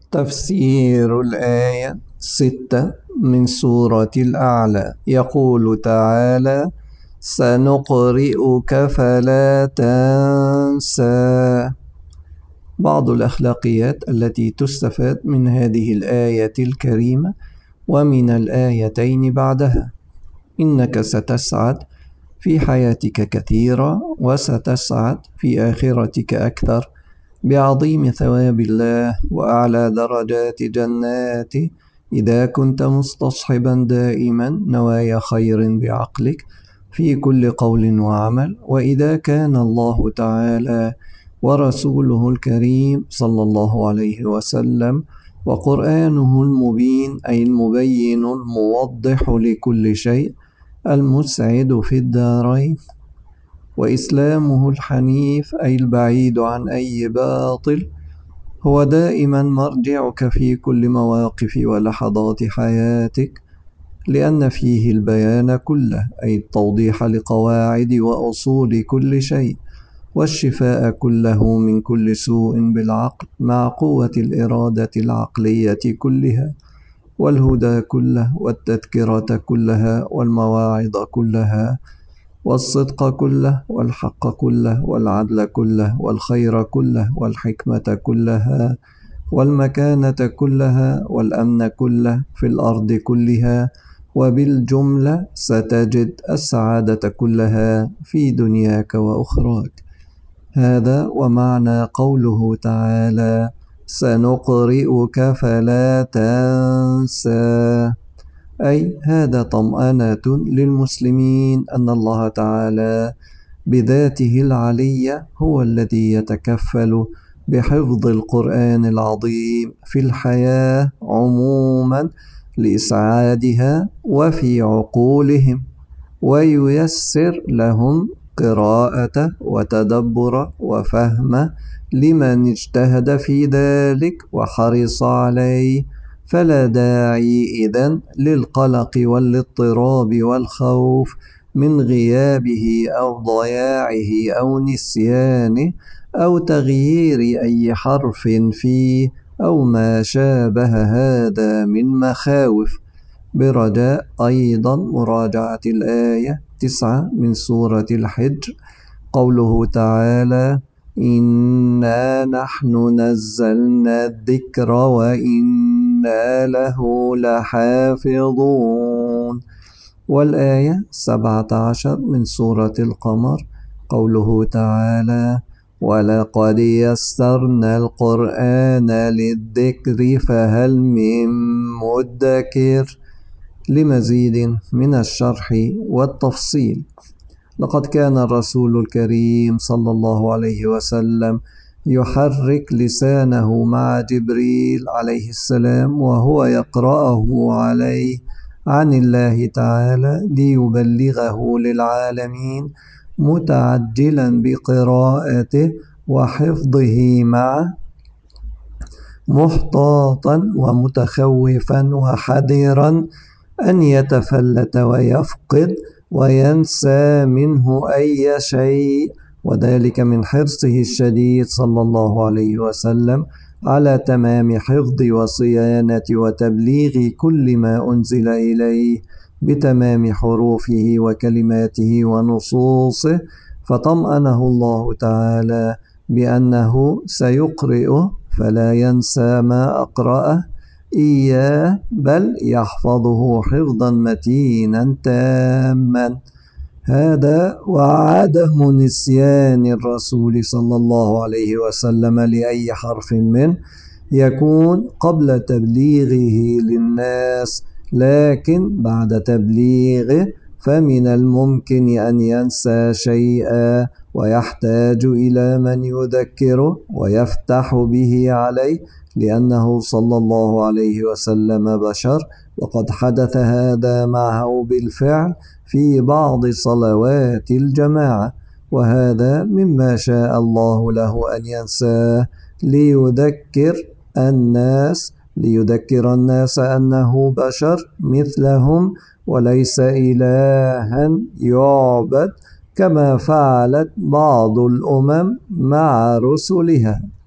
تفسير الآية 6 من سورة الأعلى. يقول تعالى: سنقرئك فلا تنسى. بعض الأخلاقيات التي تستفاد من هذه الآية الكريمة ومن الآيتين بعدها: إنك ستسعد في حياتك كثيرا، وستسعد في آخرتك أكثر بعظيم ثواب الله وأعلى درجات جناته إذا كنت مستصحبا دائما نوايا خير بعقلك في كل قول وعمل، وإذا كان الله تعالى ورسوله الكريم صلى الله عليه وسلم وقرآنه المبين أي المبين الموضح لكل شيء المسعد في الدارين، وإسلامه الحنيف أي البعيد عن أي باطل هو دائما مرجعك في كل مواقف ولحظات حياتك، لأن فيه البيان كله أي التوضيح لقواعد وأصول كل شيء، والشفاء كله من كل سوء بالعقل مع قوة الإرادة العقلية كلها، والهدى كله والتذكرة كلها والمواعظ كلها والصدق كله والحق كله والعدل كله والخير كله والحكمة كلها والمكانة كلها والأمن كله في الأرض كلها، وبالجملة ستجد السعادة كلها في دنياك وأخراك. هذا ومعنى قوله تعالى: سنقرئك فلا تنسى، أي هذا طمأنة للمسلمين أن الله تعالى بذاته العلية هو الذي يتكفل بحفظ القرآن العظيم في الحياة عموما لإسعادها وفي عقولهم، وييسر لهم قراءة وتدبر وفهم لمن اجتهد في ذلك وحرص عليه، فلا داعي إذن للقلق والاضطراب والخوف من غيابه أو ضياعه أو نسيانه أو تغيير أي حرف فيه أو ما شابه هذا من مخاوف، برجاء أيضا مراجعة الآية 9 من سورة الحجر، قوله تعالى: إنا نحن نزلنا الذكر وإنا له لحافظون، والآية 17 من سورة القمر، قوله تعالى: ولقد يسرنا القرآن للذكر فهل من مدكر، لمزيد من الشرح والتفصيل. لقد كان الرسول الكريم صلى الله عليه وسلم يحرك لسانه مع جبريل عليه السلام وهو يقرأه عليه عن الله تعالى ليبلغه للعالمين، متعجلا بقراءته وحفظه معه، محتاطا ومتخوفا وحذرا أن يتفلت ويفقد وينسى منه أي شيء، وذلك من حرصه الشديد صلى الله عليه وسلم على تمام حفظ وصيانة وتبليغ كل ما أنزل إليه بتمام حروفه وكلماته ونصوصه، فطمأنه الله تعالى بأنه سيقرئه فلا ينسى ما أقرأه إياه، بل يحفظه حفظا متينا تاما. هذا وعدم نسيان الرسول صلى الله عليه وسلم لأي حرف منه يكون قبل تبليغه للناس، لكن بعد تبليغه فمن الممكن أن ينسى شيئا ويحتاج إلى من يذكره ويفتح به عليه، لأنه صلى الله عليه وسلم بشر، وقد حدث هذا معه بالفعل في بعض صلوات الجماعة، وهذا مما شاء الله له أن ينساه ليذكر الناس أنه بشر مثلهم وليس إلها يعبد كما فعلت بعض الأمم مع رسلها.